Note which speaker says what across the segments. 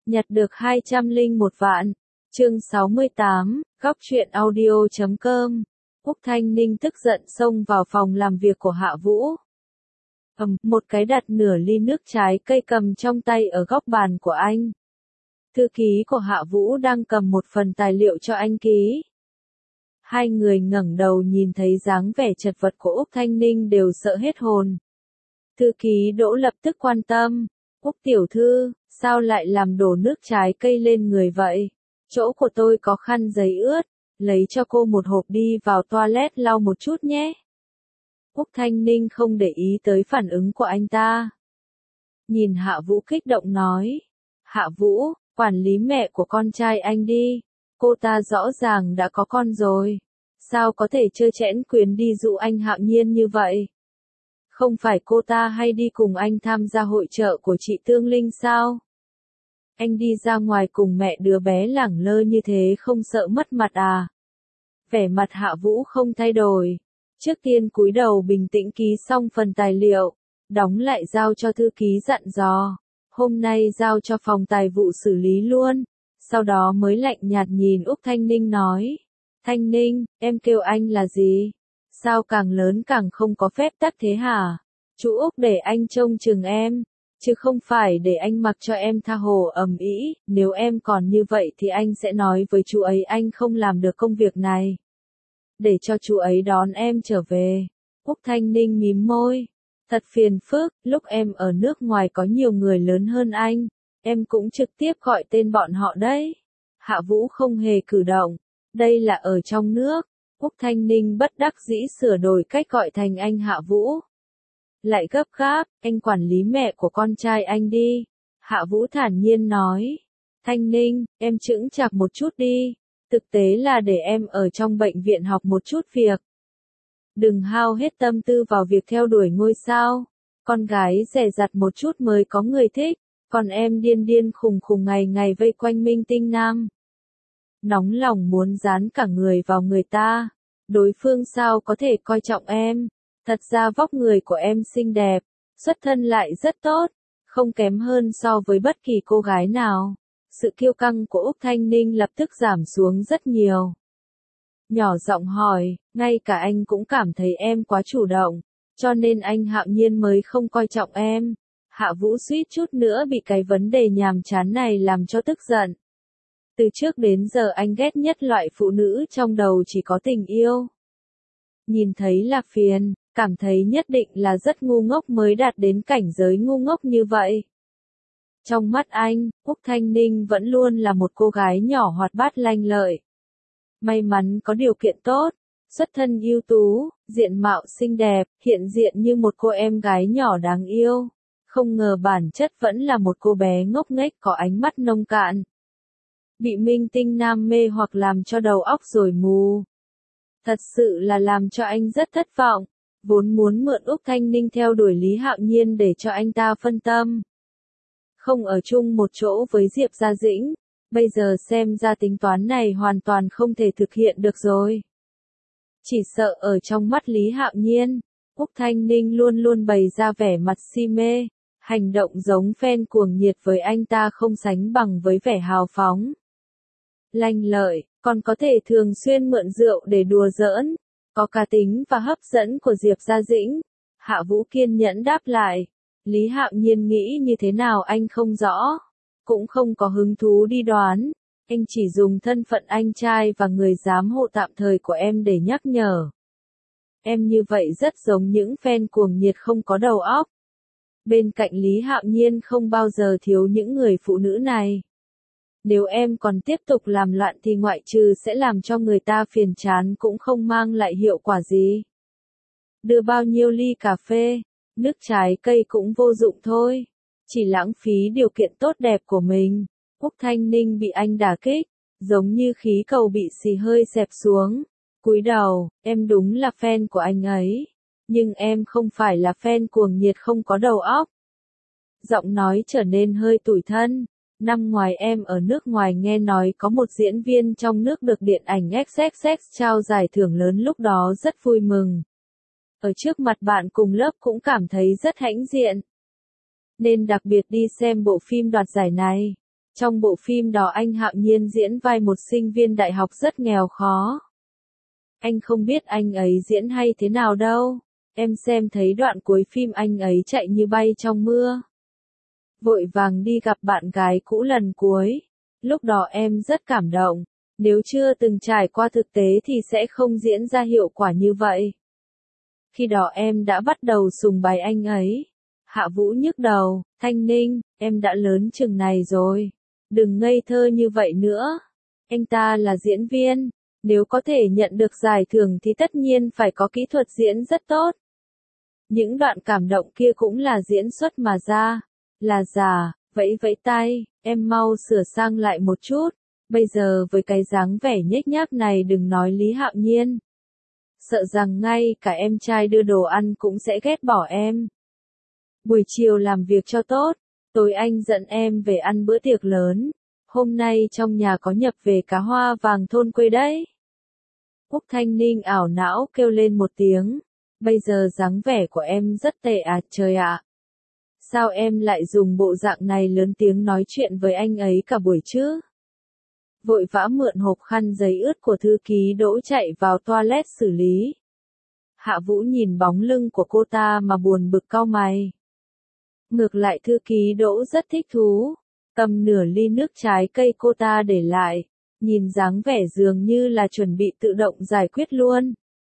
Speaker 1: Nhặt được 201 vạn. Chương 68, góc truyện audio.com. Úc Thanh Ninh tức giận xông vào phòng làm việc của Hạ Vũ. Một cái đặt nửa ly nước trái cây cầm trong tay ở góc bàn của anh. Thư ký của Hạ Vũ đang cầm một phần tài liệu cho anh ký. Hai người ngẩng đầu nhìn thấy dáng vẻ chật vật của Úc Thanh Ninh đều sợ hết hồn. Thư ký Đỗ lập tức quan tâm. Úc tiểu thư, sao lại làm đổ nước trái cây lên người vậy? Chỗ của tôi có khăn giấy ướt, lấy cho cô một hộp đi vào toilet lau một chút nhé. Úc Thanh Ninh không để ý tới phản ứng của anh ta. Nhìn Hạ Vũ kích động nói. Hạ Vũ, quản lý mẹ của con trai anh đi. Cô ta rõ ràng đã có con rồi. Sao có thể trơ trẽn quyền đi dụ anh Hạo Nhiên như vậy? Không phải cô ta hay đi cùng anh tham gia hội chợ của chị Tương Linh sao? Anh đi ra ngoài cùng mẹ đứa bé lẳng lơ như thế không sợ mất mặt à? Vẻ mặt Hạ Vũ không thay đổi. Trước tiên cúi đầu bình tĩnh ký xong phần tài liệu, đóng lại giao cho thư ký dặn dò. Hôm nay giao cho phòng tài vụ xử lý luôn. Sau đó mới lạnh nhạt nhìn Úc Thanh Ninh nói. Thanh Ninh, em kêu anh là gì? Sao càng lớn càng không có phép tắc thế hả? Chú Úc để anh trông chừng em, chứ không phải để anh mặc cho em tha hồ ầm ĩ. Nếu em còn như vậy thì anh sẽ nói với chú ấy anh không làm được công việc này. Để cho chú ấy đón em trở về. Úc Thanh Ninh mím môi. Thật phiền phức, lúc em ở nước ngoài có nhiều người lớn hơn anh, em cũng trực tiếp gọi tên bọn họ đấy. Hạ Vũ không hề cử động. Đây là ở trong nước. Úc Thanh Ninh bất đắc dĩ sửa đổi cách gọi thành anh Hạ Vũ. Lại gấp gáp, anh quản lý mẹ của con trai anh đi. Hạ Vũ thản nhiên nói. Thanh Ninh, em chững chạc một chút đi. Thực tế là để em ở trong bệnh viện học một chút việc. Đừng hao hết tâm tư vào việc theo đuổi ngôi sao. Con gái dè dặt một chút mới có người thích. Còn em điên điên khùng khùng ngày ngày vây quanh minh tinh nam. Nóng lòng muốn dán cả người vào người ta. Đối phương sao có thể coi trọng em. Thật ra vóc người của em xinh đẹp, xuất thân lại rất tốt, không kém hơn so với bất kỳ cô gái nào. Sự kiêu căng của Úc Thanh Ninh lập tức giảm xuống rất nhiều. Nhỏ giọng hỏi, ngay cả anh cũng cảm thấy em quá chủ động, cho nên anh Hạo Nhiên mới không coi trọng em. Hạ Vũ suýt chút nữa bị cái vấn đề nhàm chán này làm cho tức giận. Từ trước đến giờ anh ghét nhất loại phụ nữ trong đầu chỉ có tình yêu. Nhìn thấy là phiền, cảm thấy nhất định là rất ngu ngốc mới đạt đến cảnh giới ngu ngốc như vậy. Trong mắt anh, Úc Thanh Ninh vẫn luôn là một cô gái nhỏ hoạt bát lanh lợi. May mắn có điều kiện tốt, xuất thân ưu tú, diện mạo xinh đẹp, hiện diện như một cô em gái nhỏ đáng yêu. Không ngờ bản chất vẫn là một cô bé ngốc nghếch có ánh mắt nông cạn. Bị minh tinh nam mê hoặc làm cho đầu óc rồi mù. Thật sự là làm cho anh rất thất vọng. Vốn muốn mượn Úc Thanh Ninh theo đuổi Lý Hạo Nhiên để cho anh ta phân tâm. Không ở chung một chỗ với Diệp Gia Dĩnh. Bây giờ xem ra tính toán này hoàn toàn không thể thực hiện được rồi. Chỉ sợ ở trong mắt Lý Hạo Nhiên, Úc Thanh Ninh luôn luôn bày ra vẻ mặt si mê. Hành động giống fan cuồng nhiệt với anh ta không sánh bằng với vẻ hào phóng. Lanh lợi, còn có thể thường xuyên mượn rượu để đùa giỡn. Có cá tính và hấp dẫn của Diệp Gia Dĩnh. Hạ Vũ kiên nhẫn đáp lại. Lý Hạo Nhiên nghĩ như thế nào anh không rõ. Cũng không có hứng thú đi đoán. Anh chỉ dùng thân phận anh trai và người giám hộ tạm thời của em để nhắc nhở. Em như vậy rất giống những fan cuồng nhiệt không có đầu óc. Bên cạnh Lý Hạo Nhiên không bao giờ thiếu những người phụ nữ này. Nếu em còn tiếp tục làm loạn thì ngoại trừ sẽ làm cho người ta phiền chán cũng không mang lại hiệu quả gì. Đưa bao nhiêu ly cà phê, nước trái cây cũng vô dụng thôi. Chỉ lãng phí điều kiện tốt đẹp của mình. Úc Thanh Ninh bị anh đả kích, giống như khí cầu bị xì hơi xẹp xuống. Cúi đầu, em đúng là fan của anh ấy. Nhưng em không phải là fan cuồng nhiệt không có đầu óc. Giọng nói trở nên hơi tủi thân. Năm ngoái em ở nước ngoài nghe nói có một diễn viên trong nước được điện ảnh XXX trao giải thưởng lớn, lúc đó rất vui mừng. Ở trước mặt bạn cùng lớp cũng cảm thấy rất hãnh diện. Nên đặc biệt đi xem bộ phim đoạt giải này. Trong bộ phim đó anh Hạo Nhiên diễn vai một sinh viên đại học rất nghèo khó. Anh không biết anh ấy diễn hay thế nào đâu. Em xem thấy đoạn cuối phim anh ấy chạy như bay trong mưa. Vội vàng đi gặp bạn gái cũ lần cuối. Lúc đó em rất cảm động. Nếu chưa từng trải qua thực tế thì sẽ không diễn ra hiệu quả như vậy. Khi đó em đã bắt đầu sùng bái anh ấy. Hạ Vũ nhức đầu, Thanh Ninh, em đã lớn chừng này rồi. Đừng ngây thơ như vậy nữa. Anh ta là diễn viên. Nếu có thể nhận được giải thưởng thì tất nhiên phải có kỹ thuật diễn rất tốt. Những đoạn cảm động kia cũng là diễn xuất mà ra. Là giả, vẫy vẫy tay, em mau sửa sang lại một chút. Bây giờ với cái dáng vẻ nhếch nhác này đừng nói Lý Hạo Nhiên. Sợ rằng ngay cả em trai đưa đồ ăn cũng sẽ ghét bỏ em. Buổi chiều làm việc cho tốt, tối anh dẫn em về ăn bữa tiệc lớn. Hôm nay trong nhà có nhập về cá hoa vàng thôn quê đấy. Úc Thanh Ninh ảo não kêu lên một tiếng. Bây giờ dáng vẻ của em rất tệ à trời ạ. Sao em lại dùng bộ dạng này lớn tiếng nói chuyện với anh ấy cả buổi chứ? Vội vã mượn hộp khăn giấy ướt của thư ký Đỗ chạy vào toilet xử lý. Hạ Vũ nhìn bóng lưng của cô ta mà buồn bực cau mày. Ngược lại thư ký Đỗ rất thích thú. Cầm nửa ly nước trái cây cô ta để lại. Nhìn dáng vẻ dường như là chuẩn bị tự động giải quyết luôn.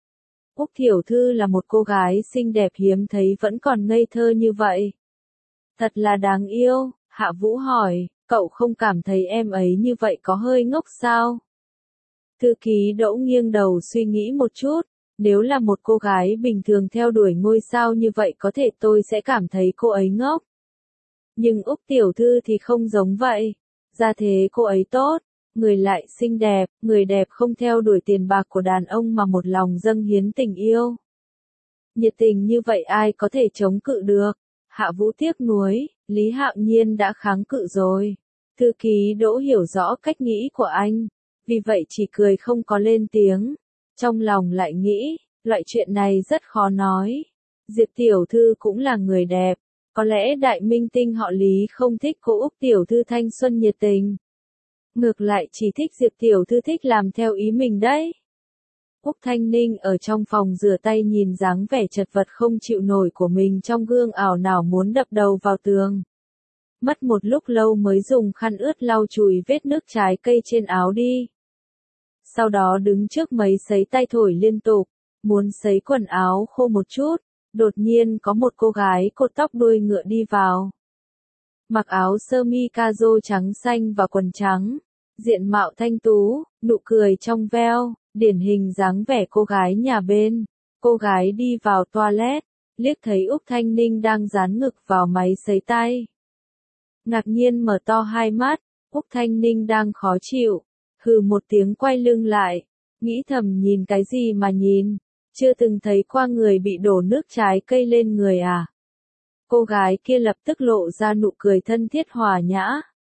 Speaker 1: Úc Thiểu Thư là một cô gái xinh đẹp hiếm thấy vẫn còn ngây thơ như vậy. Thật là đáng yêu, Hạ Vũ hỏi, cậu không cảm thấy em ấy như vậy có hơi ngốc sao? Thư ký Đỗ nghiêng đầu suy nghĩ một chút, nếu là một cô gái bình thường theo đuổi ngôi sao như vậy có thể tôi sẽ cảm thấy cô ấy ngốc. Nhưng Úc Tiểu Thư thì không giống vậy, ra thế cô ấy tốt. Người lại xinh đẹp, người đẹp không theo đuổi tiền bạc của đàn ông mà một lòng dâng hiến tình yêu. Nhiệt tình như vậy ai có thể chống cự được? Hạ Vũ tiếc nuối, Lý Hạo Nhiên đã kháng cự rồi. Thư ký Đỗ hiểu rõ cách nghĩ của anh, vì vậy chỉ cười không có lên tiếng. Trong lòng lại nghĩ, loại chuyện này rất khó nói. Diệp Tiểu Thư cũng là người đẹp, có lẽ đại minh tinh họ Lý không thích cô Úc Tiểu Thư thanh xuân nhiệt tình. Ngược lại chỉ thích Diệp Tiểu Thư thích làm theo ý mình đấy. Úc Thanh Ninh ở trong phòng rửa tay nhìn dáng vẻ chật vật không chịu nổi của mình trong gương ảo não muốn đập đầu vào tường. Mất một lúc lâu mới dùng khăn ướt lau chùi vết nước trái cây trên áo đi. Sau đó đứng trước máy sấy tay thổi liên tục, muốn sấy quần áo khô một chút, đột nhiên có một cô gái cột tóc đuôi ngựa đi vào. Mặc áo sơ mi cazo trắng xanh và quần trắng, diện mạo thanh tú, nụ cười trong veo, điển hình dáng vẻ cô gái nhà bên. Cô gái đi vào toilet, liếc thấy Úc Thanh Ninh đang dán ngực vào máy sấy tay. Ngạc nhiên mở to hai mắt, Úc Thanh Ninh đang khó chịu, hừ một tiếng quay lưng lại, nghĩ thầm nhìn cái gì mà nhìn, chưa từng thấy qua người bị đổ nước trái cây lên người à. Cô gái kia lập tức lộ ra nụ cười thân thiết hòa nhã.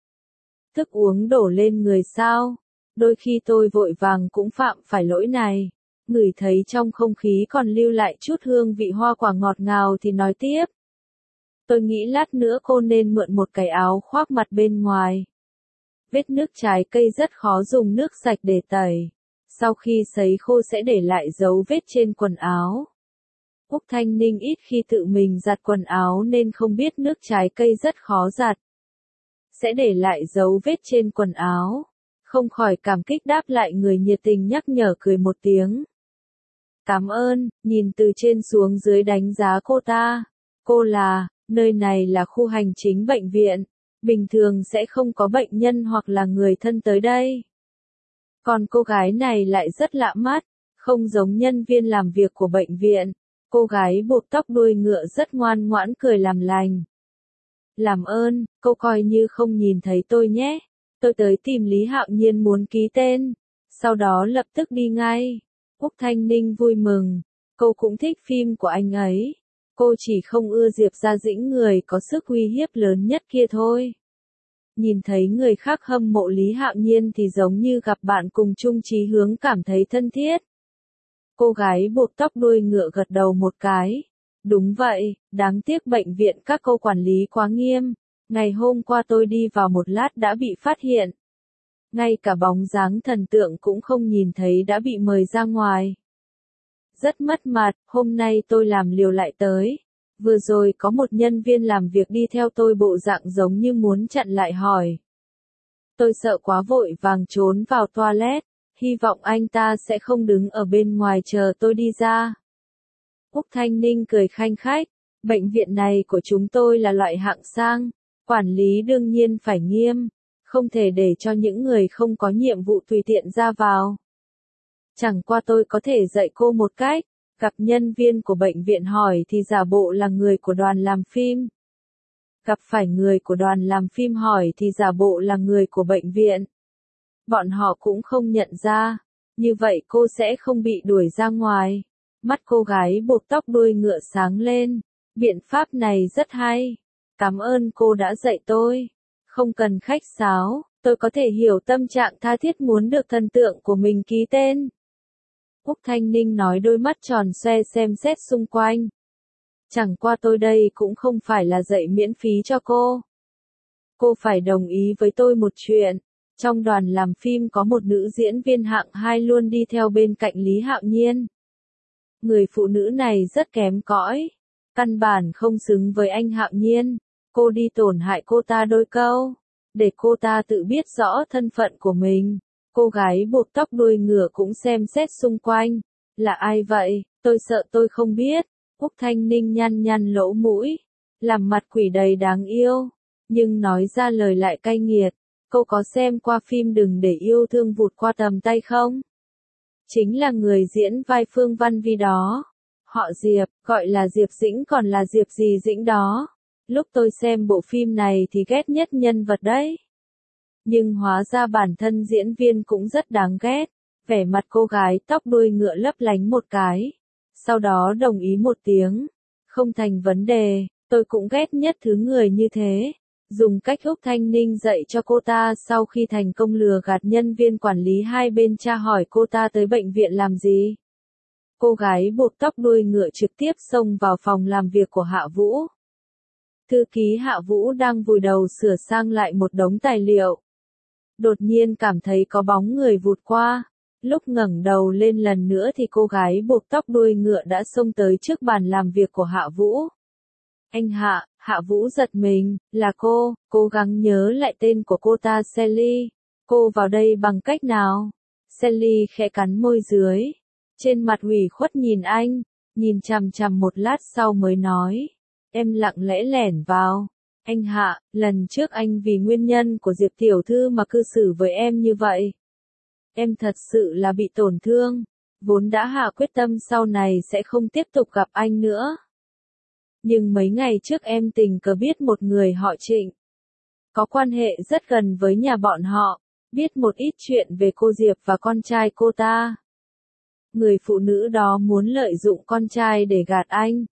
Speaker 1: Thức uống đổ lên người sao? Đôi khi tôi vội vàng cũng phạm phải lỗi này. Ngửi thấy trong không khí còn lưu lại chút hương vị hoa quả ngọt ngào thì nói tiếp. Tôi nghĩ lát nữa cô nên mượn một cái áo khoác mặt bên ngoài. Vết nước trái cây rất khó dùng nước sạch để tẩy. Sau khi sấy khô sẽ để lại dấu vết trên quần áo. Úc Thanh Ninh ít khi tự mình giặt quần áo nên không biết nước trái cây rất khó giặt. Sẽ để lại dấu vết trên quần áo. Không khỏi cảm kích đáp lại người nhiệt tình nhắc nhở cười một tiếng. Cảm ơn, nhìn từ trên xuống dưới đánh giá cô ta. Cô là, nơi này là khu hành chính bệnh viện. Bình thường sẽ không có bệnh nhân hoặc là người thân tới đây. Còn cô gái này lại rất lạ mắt, không giống nhân viên làm việc của bệnh viện. Cô gái buộc tóc đuôi ngựa rất ngoan ngoãn cười làm lành. Làm ơn, cô coi như không nhìn thấy tôi nhé. Tôi tới tìm Lý Hạo Nhiên muốn ký tên. Sau đó lập tức đi ngay. Úc Thanh Ninh vui mừng. Cô cũng thích phim của anh ấy. Cô chỉ không ưa Diệp Gia Dĩnh người có sức uy hiếp lớn nhất kia thôi. Nhìn thấy người khác hâm mộ Lý Hạo Nhiên thì giống như gặp bạn cùng chung chí hướng cảm thấy thân thiết. Cô gái buộc tóc đuôi ngựa gật đầu một cái. Đúng vậy, đáng tiếc bệnh viện các cô quản lý quá nghiêm. Ngày hôm qua tôi đi vào một lát đã bị phát hiện. Ngay cả bóng dáng thần tượng cũng không nhìn thấy đã bị mời ra ngoài. Rất mất mặt, hôm nay tôi làm liều lại tới. Vừa rồi có một nhân viên làm việc đi theo tôi bộ dạng giống như muốn chặn lại hỏi. Tôi sợ quá vội vàng trốn vào toilet, hy vọng anh ta sẽ không đứng ở bên ngoài chờ tôi đi ra. Úc Thanh Ninh cười khanh khách, bệnh viện này của chúng tôi là loại hạng sang, quản lý đương nhiên phải nghiêm, không thể để cho những người không có nhiệm vụ tùy tiện ra vào. Chẳng qua tôi có thể dạy cô một cách, gặp nhân viên của bệnh viện hỏi thì giả bộ là người của đoàn làm phim. Gặp phải người của đoàn làm phim hỏi thì giả bộ là người của bệnh viện. Bọn họ cũng không nhận ra, như vậy cô sẽ không bị đuổi ra ngoài. Mắt cô gái buộc tóc đuôi ngựa sáng lên, biện pháp này rất hay. Cảm ơn cô đã dạy tôi. Không cần khách sáo, tôi có thể hiểu tâm trạng tha thiết muốn được thần tượng của mình ký tên. Úc Thanh Ninh nói đôi mắt tròn xoe xem xét xung quanh. Chẳng qua tôi đây cũng không phải là dạy miễn phí cho cô. Cô phải đồng ý với tôi một chuyện. Trong đoàn làm phim có một nữ diễn viên hạng 2 luôn đi theo bên cạnh Lý Hạo Nhiên. Người phụ nữ này rất kém cỏi, căn bản không xứng với anh Hạo Nhiên. Cô đi tổn hại cô ta đôi câu, để cô ta tự biết rõ thân phận của mình. Cô gái buộc tóc đuôi ngựa cũng xem xét xung quanh. Là ai vậy? Tôi sợ tôi không biết. Úc Thanh Ninh nhăn nhăn lỗ mũi, làm mặt quỷ đầy đáng yêu, nhưng nói ra lời lại cay nghiệt. Cô có xem qua phim Đừng để yêu thương vụt qua tầm tay không? Chính là người diễn vai Phương Văn Vi đó. Họ Diệp, gọi là Diệp Dĩnh còn là Diệp gì Dĩnh đó. Lúc tôi xem bộ phim này thì ghét nhất nhân vật đấy. Nhưng hóa ra bản thân diễn viên cũng rất đáng ghét. Vẻ mặt cô gái tóc đuôi ngựa lấp lánh một cái. Sau đó đồng ý một tiếng. Không thành vấn đề, tôi cũng ghét nhất thứ người như thế. Dùng cách Úc Thanh Ninh dạy cho cô ta sau khi thành công lừa gạt nhân viên quản lý hai bên tra hỏi cô ta tới bệnh viện làm gì. Cô gái buộc tóc đuôi ngựa trực tiếp xông vào phòng làm việc của Hạ Vũ. Thư ký Hạ Vũ đang vùi đầu sửa sang lại một đống tài liệu. Đột nhiên cảm thấy có bóng người vụt qua. Lúc ngẩng đầu lên lần nữa thì cô gái buộc tóc đuôi ngựa đã xông tới trước bàn làm việc của Hạ Vũ. Anh Hạ, Hạ Vũ giật mình, là cô, cố gắng nhớ lại tên của cô ta Sally. Cô vào đây bằng cách nào? Sally khẽ cắn môi dưới. Trên mặt ủy khuất nhìn anh, nhìn chằm chằm một lát sau mới nói. Em lặng lẽ lẻn vào. Anh Hạ, lần trước anh vì nguyên nhân của Diệp Tiểu Thư mà cư xử với em như vậy. Em thật sự là bị tổn thương, vốn đã hạ quyết tâm sau này sẽ không tiếp tục gặp anh nữa. Nhưng mấy ngày trước em tình cờ biết một người họ Trịnh. Có quan hệ rất gần với nhà bọn họ, biết một ít chuyện về cô Diệp và con trai cô ta. Người phụ nữ đó muốn lợi dụng con trai để gạt anh.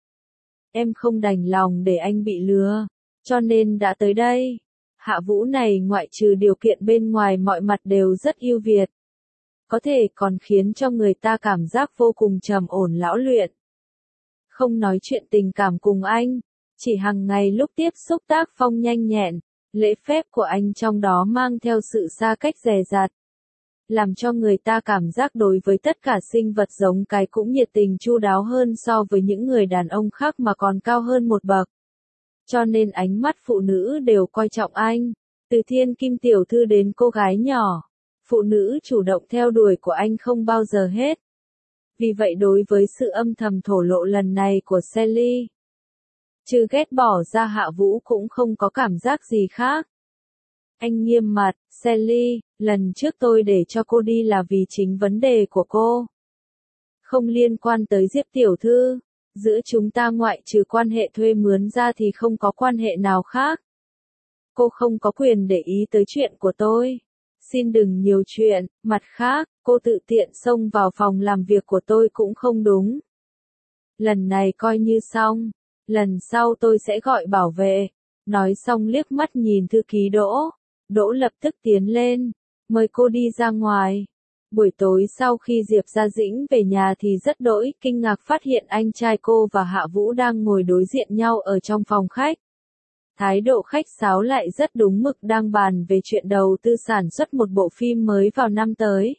Speaker 1: Em không đành lòng để anh bị lừa, cho nên đã tới đây. Hạ Vũ này ngoại trừ điều kiện bên ngoài mọi mặt đều rất ưu việt. Có thể còn khiến cho người ta cảm giác vô cùng trầm ổn lão luyện. Không nói chuyện tình cảm cùng anh, chỉ hàng ngày lúc tiếp xúc tác phong nhanh nhẹn, lễ phép của anh trong đó mang theo sự xa cách dè dặt. Làm cho người ta cảm giác đối với tất cả sinh vật giống cái cũng nhiệt tình chu đáo hơn so với những người đàn ông khác mà còn cao hơn một bậc. Cho nên ánh mắt phụ nữ đều coi trọng anh, từ thiên kim tiểu thư đến cô gái nhỏ. Phụ nữ chủ động theo đuổi của anh không bao giờ hết. Vì vậy đối với sự âm thầm thổ lộ lần này của Sally, trừ ghét bỏ ra Hạ Vũ cũng không có cảm giác gì khác. Anh nghiêm mặt, Sally, lần trước tôi để cho cô đi là vì chính vấn đề của cô. Không liên quan tới Diệp Tiểu Thư, giữa chúng ta ngoại trừ quan hệ thuê mướn ra thì không có quan hệ nào khác. Cô không có quyền để ý tới chuyện của tôi. Xin đừng nhiều chuyện, mặt khác, cô tự tiện xông vào phòng làm việc của tôi cũng không đúng. Lần này coi như xong, lần sau tôi sẽ gọi bảo vệ. Nói xong liếc mắt nhìn thư ký Đỗ. Đỗ lập tức tiến lên, mời cô đi ra ngoài. Buổi tối sau khi Diệp Gia Dĩnh về nhà thì rất đỗi kinh ngạc phát hiện anh trai cô và Hạ Vũ đang ngồi đối diện nhau ở trong phòng khách. Thái độ khách sáo lại rất đúng mực đang bàn về chuyện đầu tư sản xuất một bộ phim mới vào năm tới.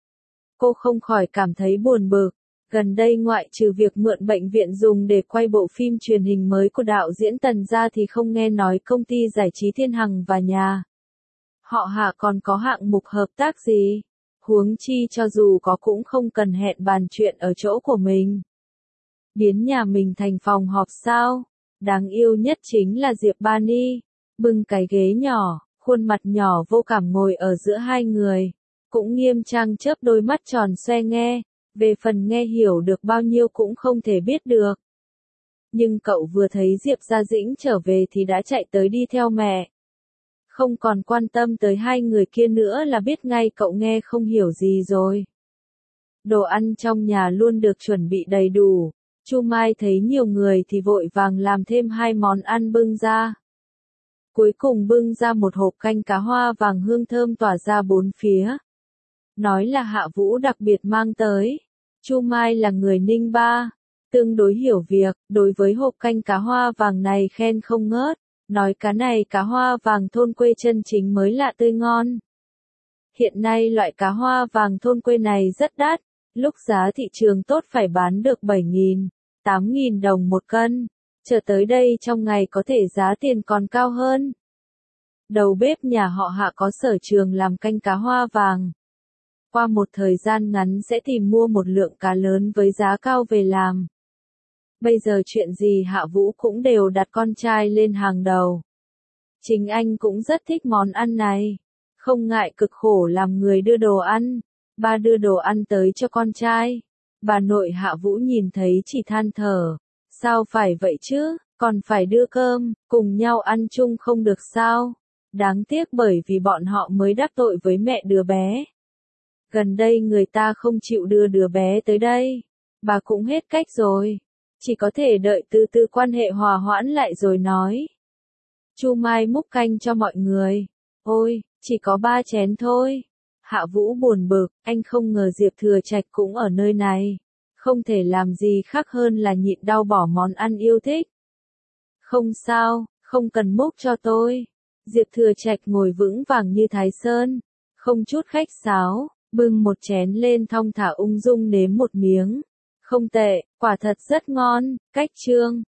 Speaker 1: Cô không khỏi cảm thấy buồn bực. Gần đây ngoại trừ việc mượn bệnh viện dùng để quay bộ phim truyền hình mới của đạo diễn Tần ra thì không nghe nói công ty giải trí Thiên Hằng và nhà họ Hạ còn có hạng mục hợp tác gì. Huống chi cho dù có cũng không cần hẹn bàn chuyện ở chỗ của mình. Biến nhà mình thành phòng họp sao? Đáng yêu nhất chính là Diệp Bani, bưng cái ghế nhỏ, khuôn mặt nhỏ vô cảm ngồi ở giữa hai người, cũng nghiêm trang chớp đôi mắt tròn xoe nghe, về phần nghe hiểu được bao nhiêu cũng không thể biết được. Nhưng cậu vừa thấy Diệp Gia Dĩnh trở về thì đã chạy tới đi theo mẹ. Không còn quan tâm tới hai người kia nữa là biết ngay cậu nghe không hiểu gì rồi. Đồ ăn trong nhà luôn được chuẩn bị đầy đủ. Chu Mai thấy nhiều người thì vội vàng làm thêm 2 món ăn bưng ra. Cuối cùng bưng ra một hộp canh cá hoa vàng hương thơm tỏa ra bốn phía. Nói là Hạ Vũ đặc biệt mang tới. Chu Mai là người Ninh Ba, tương đối hiểu việc, đối với hộp canh cá hoa vàng này khen không ngớt, nói cá này cá hoa vàng thôn quê chân chính mới lạ tươi ngon. Hiện nay loại cá hoa vàng thôn quê này rất đắt. Lúc giá thị trường tốt phải bán được 7.000, 8.000 đồng một cân, chờ tới đây trong ngày có thể giá tiền còn cao hơn. Đầu bếp nhà họ Hạ có sở trường làm canh cá hoa vàng. Qua một thời gian ngắn sẽ tìm mua một lượng cá lớn với giá cao về làm. Bây giờ chuyện gì Hạ Vũ cũng đều đặt con trai lên hàng đầu. Chính anh cũng rất thích món ăn này, không ngại cực khổ làm người đưa đồ ăn. Ba đưa đồ ăn tới cho con trai. Bà nội Hạ Vũ nhìn thấy chỉ than thở. Sao phải vậy chứ, còn phải đưa cơm, cùng nhau ăn chung không được sao? Đáng tiếc bởi vì bọn họ mới đắc tội với mẹ đứa bé. Gần đây người ta không chịu đưa đứa bé tới đây. Bà cũng hết cách rồi. Chỉ có thể đợi từ từ quan hệ hòa hoãn lại rồi nói. Chu Mai múc canh cho mọi người. Ôi, chỉ có 3 chén thôi. Hạ Vũ buồn bực, anh không ngờ Diệp Thừa Trạch cũng ở nơi này. Không thể làm gì khác hơn là nhịn đau bỏ món ăn yêu thích. Không sao, không cần múc cho tôi. Diệp Thừa Trạch ngồi vững vàng như Thái Sơn, không chút khách sáo, bưng một chén lên thong thả ung dung nếm một miếng. Không tệ, quả thật rất ngon, cách trương.